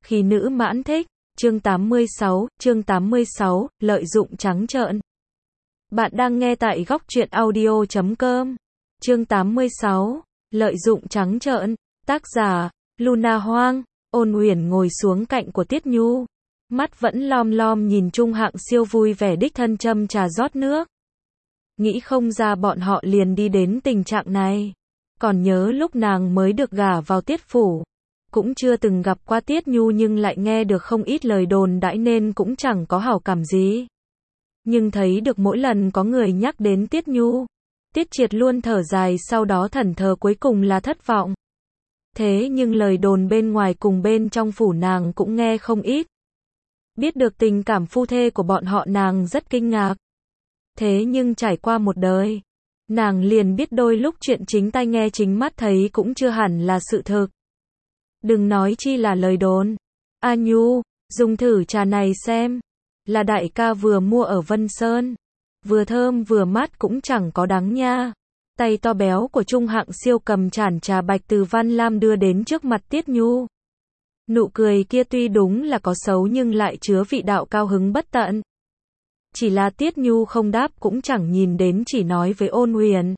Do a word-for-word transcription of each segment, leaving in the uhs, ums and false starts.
Khi nữ mãn thích, chương tám mươi sáu, chương tám mươi sáu, lợi dụng trắng trợn. Bạn đang nghe tại góc truyện audio chấm com. Chương tám mươi sáu, lợi dụng trắng trợn, tác giả, Luna Hoang. Ôn Uyển ngồi xuống cạnh của Tiết Nhu, mắt vẫn lom lom nhìn Trung Hạng Siêu vui vẻ đích thân châm trà rót nước. Nghĩ không ra bọn họ liền đi đến tình trạng này. Còn nhớ lúc nàng mới được gả vào Tiết phủ, cũng chưa từng gặp qua Tiết Nhu nhưng lại nghe được không ít lời đồn đãi nên cũng chẳng có hảo cảm gì. Nhưng thấy được mỗi lần có người nhắc đến Tiết Nhu, Tiết Triệt luôn thở dài, sau đó thẫn thờ cuối cùng là thất vọng. Thế nhưng lời đồn bên ngoài cùng bên trong phủ nàng cũng nghe không ít. Biết được tình cảm phu thê của bọn họ nàng rất kinh ngạc. Thế nhưng trải qua một đời, nàng liền biết đôi lúc chuyện chính tai nghe chính mắt thấy cũng chưa hẳn là sự thực. Đừng nói chi là lời đồn. A Nhu, dùng thử trà này xem. Là đại ca vừa mua ở Vân Sơn. Vừa thơm vừa mát cũng chẳng có đắng nha. Tay to béo của Trung Hạng Siêu cầm chản trà bạch từ Văn Lam đưa đến trước mặt Tiết Nhu. Nụ cười kia tuy đúng là có xấu nhưng lại chứa vị đạo cao hứng bất tận. Chỉ là Tiết Nhu không đáp cũng chẳng nhìn đến, chỉ nói với Ôn Uyển.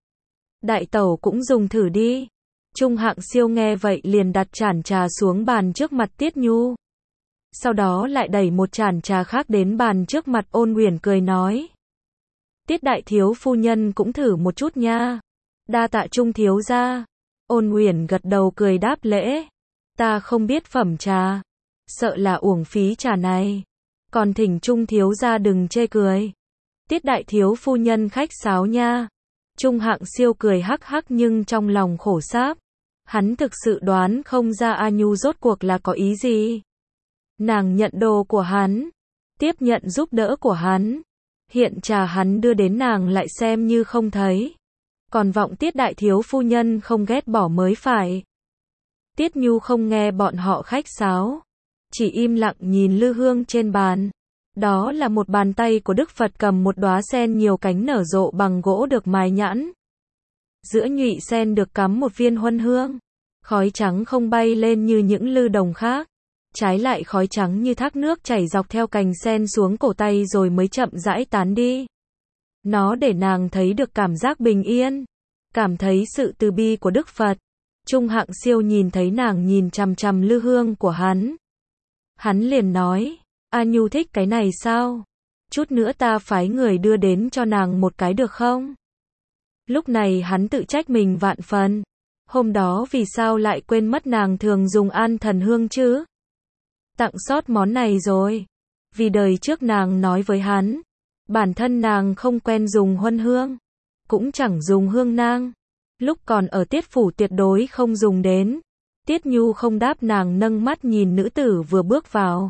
Đại tẩu cũng dùng thử đi. Trung Hạng Siêu nghe vậy liền đặt chản trà xuống bàn trước mặt Tiết Nhu. Sau đó lại đẩy một chản trà khác đến bàn trước mặt Ôn Uyển, cười nói. Tiết đại thiếu phu nhân cũng thử một chút nha. Đa tạ Trung thiếu gia. Ôn Uyển gật đầu cười đáp lễ. Ta không biết phẩm trà, sợ là uổng phí trà này. Còn thỉnh Trung thiếu gia đừng chê cười. Tiết đại thiếu phu nhân khách sáo nha. Trung Hạng Siêu cười hắc hắc nhưng trong lòng khổ sáp. Hắn thực sự đoán không ra A Nhu rốt cuộc là có ý gì. Nàng nhận đồ của hắn, tiếp nhận giúp đỡ của hắn. Hiện trà hắn đưa đến nàng lại xem như không thấy. Còn vọng Tiết đại thiếu phu nhân không ghét bỏ mới phải. Tiết Nhu không nghe bọn họ khách sáo, chỉ im lặng nhìn lư hương trên bàn. Đó là một bàn tay của Đức Phật cầm một đóa sen nhiều cánh nở rộ bằng gỗ được mài nhẵn. Giữa nhụy sen được cắm một viên huân hương. Khói trắng không bay lên như những lư đồng khác. Trái lại khói trắng như thác nước chảy dọc theo cành sen xuống cổ tay rồi mới chậm rãi tán đi. Nó để nàng thấy được cảm giác bình yên, cảm thấy sự từ bi của Đức Phật. Trung Hạng Siêu nhìn thấy nàng nhìn chằm chằm lư hương của hắn. Hắn liền nói, A Nhu thích cái này sao? Chút nữa ta phái người đưa đến cho nàng một cái được không? Lúc này hắn tự trách mình vạn phần. Hôm đó vì sao lại quên mất nàng thường dùng An Thần hương chứ? Tặng sót món này rồi. Vì đời trước nàng nói với hắn, bản thân nàng không quen dùng huân hương, cũng chẳng dùng hương nang. Lúc còn ở Tiết phủ tuyệt đối không dùng đến. Tiết Nhu không đáp, nàng nâng mắt nhìn nữ tử vừa bước vào.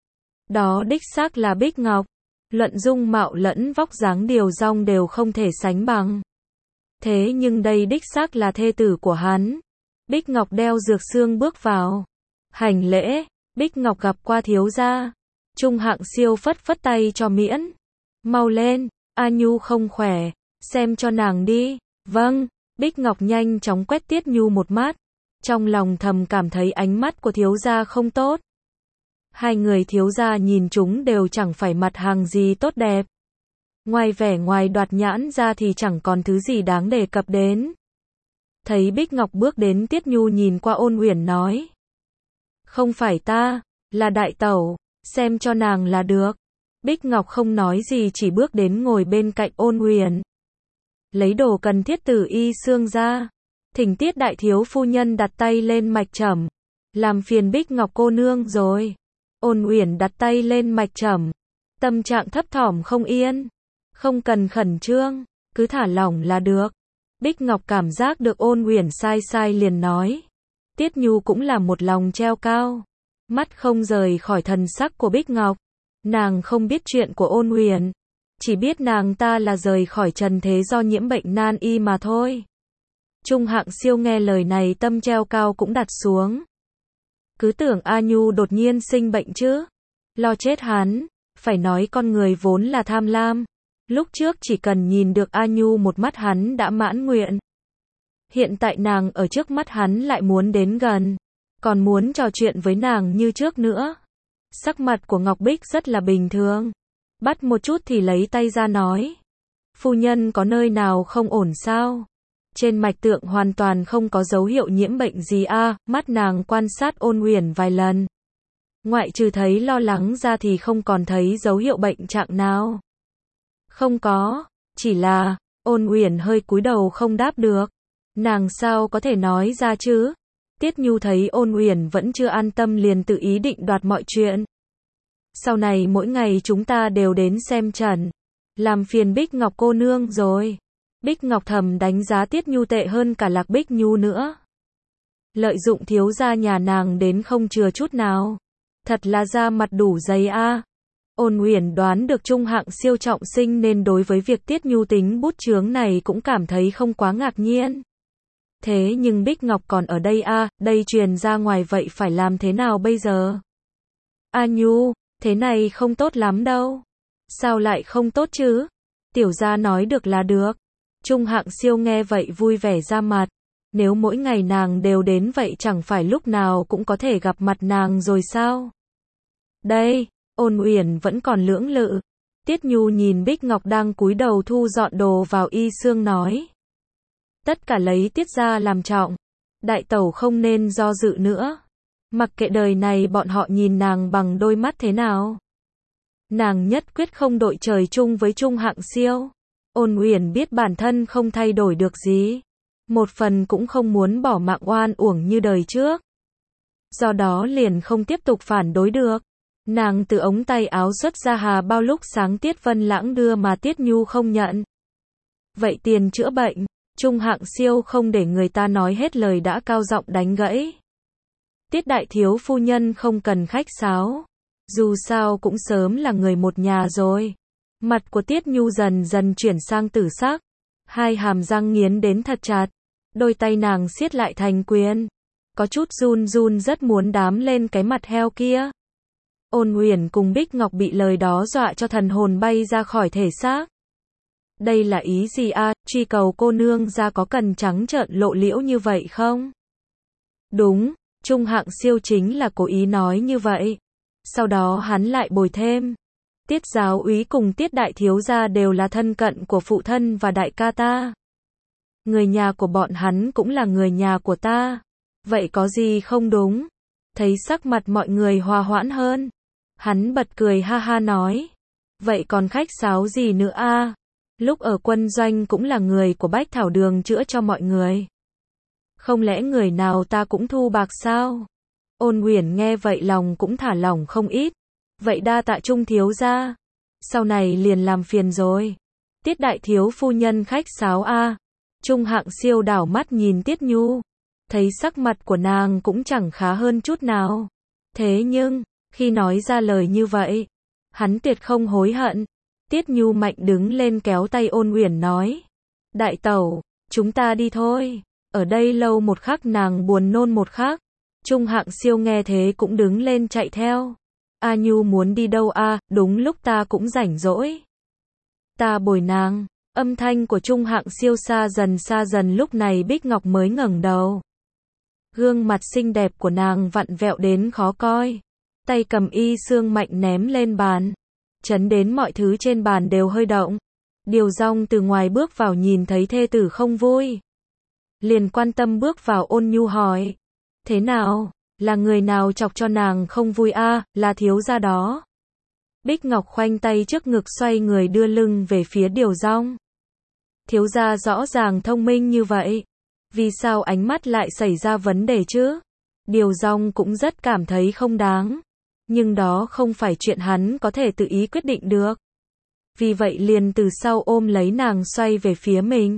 Đó đích xác là Bích Ngọc. Luận dung mạo lẫn vóc dáng điều dong đều không thể sánh bằng. Thế nhưng đây đích xác là thê tử của hắn. Bích Ngọc đeo dược xương bước vào. Hành lễ, Bích Ngọc gặp qua thiếu gia. Trung Hạng Siêu phất phất tay cho miễn. Mau lên, A Nhu không khỏe, xem cho nàng đi. Vâng. Bích Ngọc nhanh chóng quét Tiết Nhu một mắt. Trong lòng thầm cảm thấy ánh mắt của thiếu gia không tốt. Hai người thiếu gia nhìn chúng đều chẳng phải mặt hàng gì tốt đẹp. Ngoài vẻ ngoài đoạt nhãn ra thì chẳng còn thứ gì đáng đề cập đến. Thấy Bích Ngọc bước đến, Tiết Nhu nhìn qua Ôn Uyển nói. Không phải ta, là đại tẩu, xem cho nàng là được. Bích Ngọc không nói gì chỉ bước đến ngồi bên cạnh Ôn Uyển. Lấy đồ cần thiết từ y xương ra. Thỉnh Tiết đại thiếu phu nhân đặt tay lên mạch trầm. Làm phiền Bích Ngọc cô nương rồi. Ôn Uyển đặt tay lên mạch trầm. Tâm trạng thấp thỏm không yên. Không cần khẩn trương, cứ thả lỏng là được. Bích Ngọc cảm giác được Ôn Uyển sai sai liền nói. Tiết Nhu cũng là một lòng treo cao. Mắt không rời khỏi thần sắc của Bích Ngọc. Nàng không biết chuyện của Ôn Uyển. Chỉ biết nàng ta là rời khỏi trần thế do nhiễm bệnh nan y mà thôi. Trung Hạng Siêu nghe lời này tâm treo cao cũng đặt xuống. Cứ tưởng A Nhu đột nhiên sinh bệnh chứ. Lo chết hắn. Phải nói con người vốn là tham lam. Lúc trước chỉ cần nhìn được A Nhu một mắt hắn đã mãn nguyện. Hiện tại nàng ở trước mắt hắn lại muốn đến gần. còn muốn trò chuyện với nàng như trước nữa. Sắc mặt của Ngọc Bích rất là bình thường. Bắt một chút thì lấy tay ra nói. Phu nhân có nơi nào không ổn sao? Trên mạch tượng hoàn toàn không có dấu hiệu nhiễm bệnh gì a. À, mắt nàng quan sát Ôn Uyển vài lần. Ngoại trừ thấy lo lắng ra thì không còn thấy dấu hiệu bệnh trạng nào. Không có, chỉ là, Ôn Uyển hơi cúi đầu không đáp được. Nàng sao có thể nói ra chứ? Tiết Nhu thấy Ôn Uyển vẫn chưa an tâm liền tự ý định đoạt mọi chuyện. Sau này mỗi ngày chúng ta đều đến xem trần. Làm phiền Bích Ngọc cô nương rồi. Bích Ngọc thầm đánh giá Tiết Nhu tệ hơn cả Lạc Bích Nhu nữa. Lợi dụng thiếu gia nhà nàng đến không chừa chút nào. Thật là da mặt đủ dày a. À. Ôn Uyển đoán được Trung Hạng Siêu trọng sinh nên đối với việc Tiết Nhu tính bút chướng này cũng cảm thấy không quá ngạc nhiên. Thế nhưng Bích Ngọc còn ở đây a, à, đây truyền ra ngoài vậy phải làm thế nào bây giờ? A Nhu, thế này không tốt lắm đâu. Sao lại không tốt chứ? Tiểu gia nói được là được. Trung Hạng Siêu nghe vậy vui vẻ ra mặt. Nếu mỗi ngày nàng đều đến vậy chẳng phải lúc nào cũng có thể gặp mặt nàng rồi sao? Đây, Ôn Uyển vẫn còn lưỡng lự. Tiết Nhu nhìn Bích Ngọc đang cúi đầu thu dọn đồ vào y xương nói. Tất cả lấy Tiết gia làm trọng. Đại tẩu không nên do dự nữa. Mặc kệ đời này bọn họ nhìn nàng bằng đôi mắt thế nào. Nàng nhất quyết không đội trời chung với Trung Hạng Siêu. Ôn Uyển biết bản thân không thay đổi được gì. Một phần cũng không muốn bỏ mạng oan uổng như đời trước. Do đó liền không tiếp tục phản đối được. Nàng từ ống tay áo xuất ra hà bao lúc sáng Tiết Vân Lãng đưa mà Tiết Nhu không nhận. Vậy tiền chữa bệnh, Trung Hạng Siêu không để người ta nói hết lời đã cao giọng đánh gãy. Tiết đại thiếu phu nhân không cần khách sáo. Dù sao cũng sớm là người một nhà rồi. Mặt của Tiết Nhu dần dần chuyển sang tử sắc. Hai hàm răng nghiến đến thật chặt. Đôi tay nàng siết lại thành quyền. Có chút run run rất muốn đám lên cái mặt heo kia. Ôn Uyển cùng Bích Ngọc bị lời đó dọa cho thần hồn bay ra khỏi thể xác. Đây là ý gì a? À? Truy cầu cô nương ra có cần trắng trợn lộ liễu như vậy không? Đúng, Trung Hạng Siêu chính là cố ý nói như vậy. Sau đó hắn lại bồi thêm. Tiết giáo úy cùng Tiết đại thiếu gia đều là thân cận của phụ thân và đại ca ta. Người nhà của bọn hắn cũng là người nhà của ta. Vậy có gì không đúng? Thấy sắc mặt mọi người hòa hoãn hơn. Hắn bật cười ha ha nói. Vậy còn khách sáo gì nữa a? À? Lúc ở quân doanh cũng là người của Bách Thảo Đường chữa cho mọi người. Không lẽ người nào ta cũng thu bạc sao? Ôn Uyển nghe vậy lòng cũng thả lỏng không ít. Vậy đa tạ Trung thiếu gia. Sau này liền làm phiền rồi. Tiết đại thiếu phu nhân khách sáo a. À. Trung Hạng Siêu đảo mắt nhìn Tiết Nhu. Thấy sắc mặt của nàng cũng chẳng khá hơn chút nào. Thế nhưng, khi nói ra lời như vậy, hắn tuyệt không hối hận. Tiết Nhu mạnh đứng lên kéo tay Ôn Uyển nói. Đại tẩu, chúng ta đi thôi. Ở đây lâu một khắc nàng buồn nôn một khắc. Trung Hạng Siêu nghe thế cũng đứng lên chạy theo. A Nhu muốn đi đâu a? À, đúng lúc ta cũng rảnh rỗi. Ta bồi nàng. Âm thanh của Trung Hạng Siêu xa dần xa dần lúc này Bích Ngọc mới ngẩng đầu. Gương mặt xinh đẹp của nàng vặn vẹo đến khó coi. Tay cầm y xương mạnh ném lên bàn. Chấn đến mọi thứ trên bàn đều hơi động. Điều Dong từ ngoài bước vào nhìn thấy thê tử không vui. Liền quan tâm bước vào ôn nhu hỏi. Thế nào? Là người nào chọc cho nàng không vui a? À, là thiếu gia đó. Bích Ngọc khoanh tay trước ngực xoay người đưa lưng về phía Điều Dong. Thiếu gia rõ ràng thông minh như vậy. Vì sao ánh mắt lại xảy ra vấn đề chứ? Điều Dong cũng rất cảm thấy không đáng. Nhưng đó không phải chuyện hắn có thể tự ý quyết định được. Vì vậy liền từ sau ôm lấy nàng xoay về phía mình.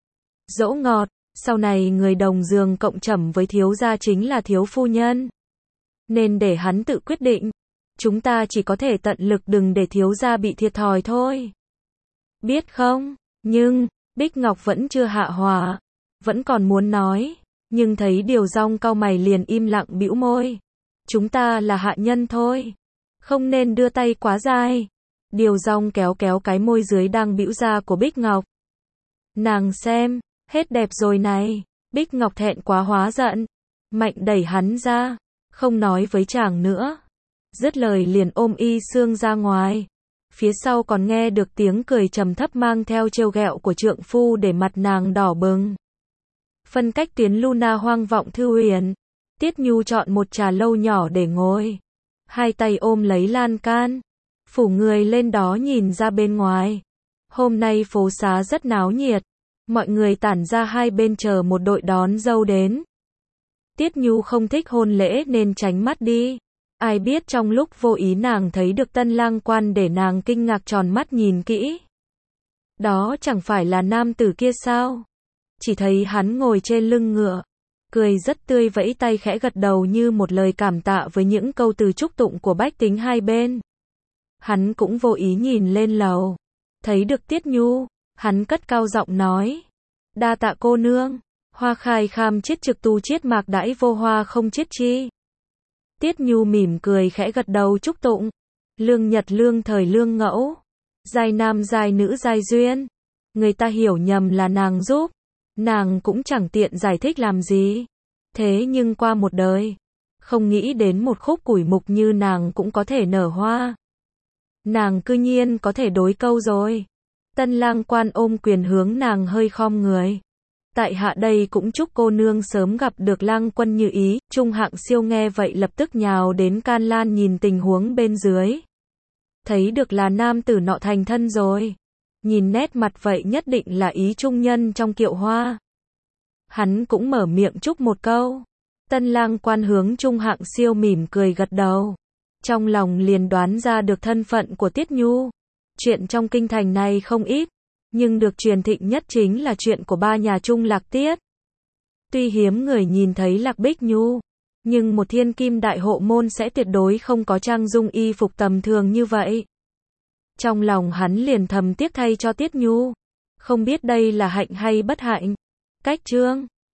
Dỗ ngọt, sau này người đồng giường cộng trầm với thiếu gia chính là thiếu phu nhân. Nên để hắn tự quyết định. Chúng ta chỉ có thể tận lực đừng để thiếu gia bị thiệt thòi thôi. Biết không? Nhưng, Bích Ngọc vẫn chưa hạ hỏa. Vẫn còn muốn nói. Nhưng thấy Điều Dong cau mày liền im lặng bĩu môi. Chúng ta là hạ nhân thôi. Không nên đưa tay quá dài. Điều Dong kéo kéo cái môi dưới đang bĩu ra của Bích Ngọc. Nàng xem, hết đẹp rồi này. Bích Ngọc thẹn quá hóa giận. Mạnh đẩy hắn ra, không nói với chàng nữa. Dứt lời liền ôm Y Sương ra ngoài. Phía sau còn nghe được tiếng cười trầm thấp mang theo trêu ghẹo của trượng phu để mặt nàng đỏ bừng. Phân cách tuyến Luna hoang vọng thư huyền. Tiết Nhu chọn một trà lâu nhỏ để ngồi. Hai tay ôm lấy lan can. Phủ người lên đó nhìn ra bên ngoài. Hôm nay phố xá rất náo nhiệt. Mọi người tản ra hai bên chờ một đội đón dâu đến. Tiết Nhu không thích hôn lễ nên tránh mắt đi. Ai biết trong lúc vô ý nàng thấy được tân lang quan để nàng kinh ngạc tròn mắt nhìn kỹ. Đó chẳng phải là nam tử kia sao? Chỉ thấy hắn ngồi trên lưng ngựa. Cười rất tươi vẫy tay khẽ gật đầu như một lời cảm tạ với những câu từ chúc tụng của bách tính hai bên. Hắn cũng vô ý nhìn lên lầu. Thấy được Tiết Nhu, hắn cất cao giọng nói. Đa tạ cô nương, hoa khai kham chiết trực tu chiết mạc đãi vô hoa không chiết chi. Tiết Nhu mỉm cười khẽ gật đầu chúc tụng. Lương nhật lương thời lương ngẫu. Giai nam giai nữ giai duyên. Người ta hiểu nhầm là nàng giúp. Nàng cũng chẳng tiện giải thích làm gì. Thế nhưng qua một đời, không nghĩ đến một khúc củi mục như nàng cũng có thể nở hoa. Nàng cư nhiên có thể đối câu rồi. Tân lang quan ôm quyền hướng nàng hơi khom người. Tại hạ đây cũng chúc cô nương sớm gặp được lang quân như ý. Trung hạng siêu nghe vậy lập tức nhào đến can lan nhìn tình huống bên dưới. Thấy được là nam tử nọ thành thân rồi. Nhìn nét mặt vậy nhất định là ý trung nhân trong kiệu hoa. Hắn cũng mở miệng chúc một câu. Tân lang quan hướng Trung hạng siêu mỉm cười gật đầu. Trong lòng liền đoán ra được thân phận của Tiết Nhu. Chuyện trong kinh thành này không ít, nhưng được truyền thịnh nhất chính là chuyện của ba nhà Trung Lạc Tiết. Tuy hiếm người nhìn thấy Lạc Bích Nhu, nhưng một thiên kim đại hộ môn sẽ tuyệt đối không có trang dung y phục tầm thường như vậy. Trong lòng hắn liền thầm tiếc thay cho Tiết Nhu. Không biết đây là hạnh hay bất hạnh. Cách chương